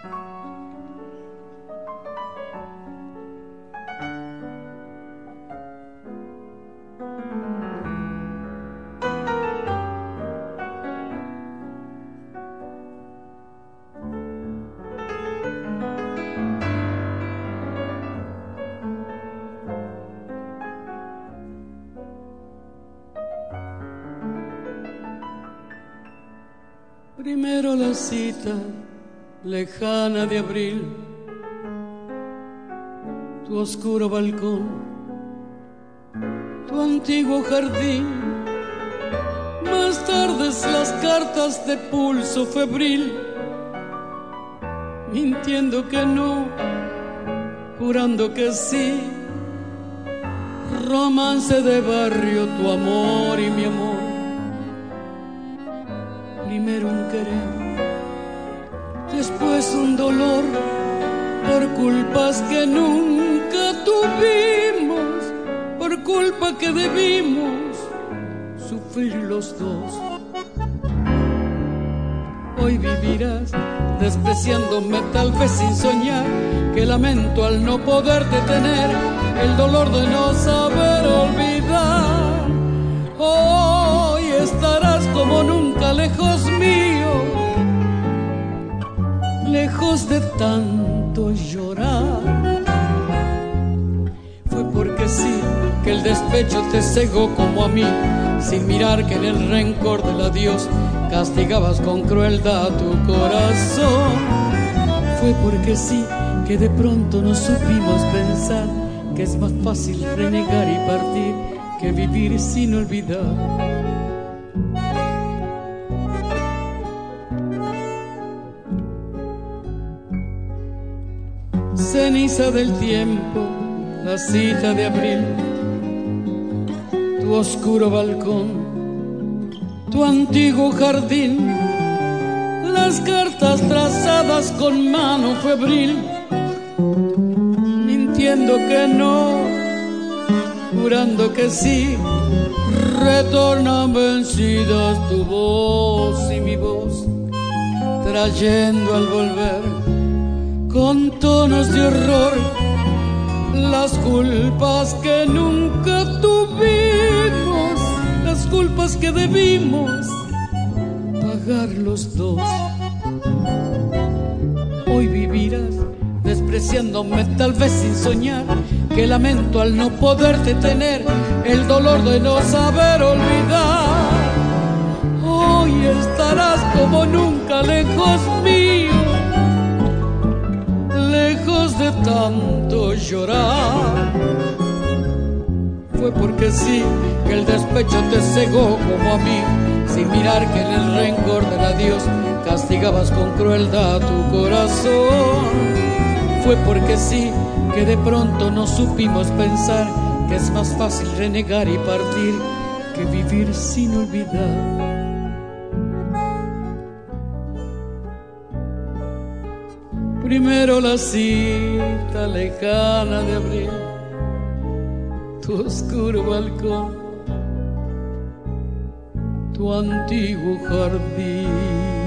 Primero la cita lejana de abril, tu oscuro balcón, tu antiguo jardín. Más tardes las cartas de pulso febril, mintiendo que no, jurando que sí. Romance de barrio, tu amor y mi amor. Primero un querer, después un dolor, por culpas que nunca tuvimos, por culpa que debimos sufrir los dos. Hoy vivirás despreciándome, tal vez sin soñar, que lamento al no poderte tener, el dolor de no saber olvidar. Hoy estarás como nunca lejos mío, lejos de tanto llorar. Fue porque sí que el despecho te cegó como a mí, sin mirar que en el rencor del adiós castigabas con crueldad tu corazón. Fue porque sí que de pronto no supimos pensar que es más fácil renegar y partir que vivir sin olvidar. Ceniza del tiempo, la cita de abril, tu oscuro balcón, tu antiguo jardín, las cartas trazadas con mano febril, mintiendo que no, jurando que sí. Retornan vencidas tu voz y mi voz, trayendo al volver con tonos de horror las culpas que nunca tuvimos, las culpas que debimos pagar los dos. Hoy vivirás despreciándome, tal vez sin soñar, que lamento al no poderte tener, el dolor de no saber olvidar. Hoy estarás como nunca lejos mío, lejos de tanto llorar. Fue porque sí que el despecho te cegó como a mí, sin mirar que en el rencor del adiós castigabas con crueldad tu corazón. Fue porque sí que de pronto no supimos pensar que es más fácil renegar y partir que vivir sin olvidar. Primero la cita lejana de abril, tu oscuro balcón, tu antiguo jardín.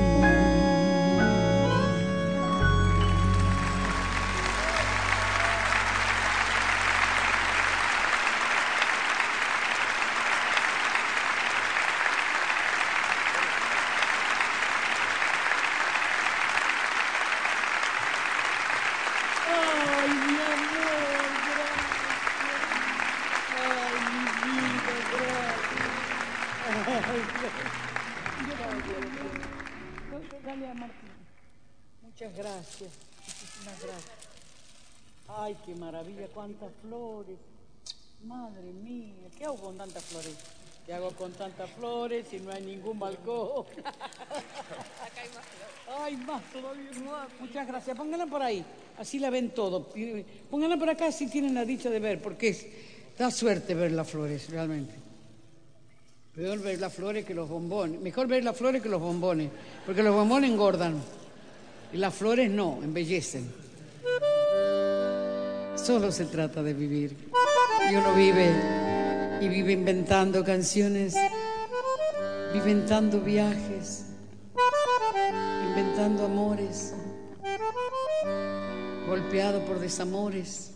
Muchas gracias, muchísimas gracias. Ay, qué maravilla, cuántas flores. Madre mía, ¿qué hago con tantas flores? ¿Qué hago con tantas flores si no hay ningún balcón? Acá hay más flores. Ay, más flores. Muchas gracias. Pónganla por ahí, así la ven todo. Pónganla por acá si tienen la dicha de ver, porque da suerte ver las flores, realmente. Peor ver las flores que los bombones. Mejor ver las flores que los bombones, porque los bombones engordan. Y las flores no, embellecen. Solo se trata de vivir. Y uno vive, y vive inventando canciones, inventando viajes, inventando amores, golpeado por desamores.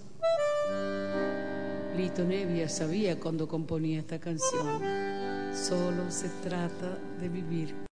Lito Nevia sabía cuando componía esta canción, solo se trata de vivir.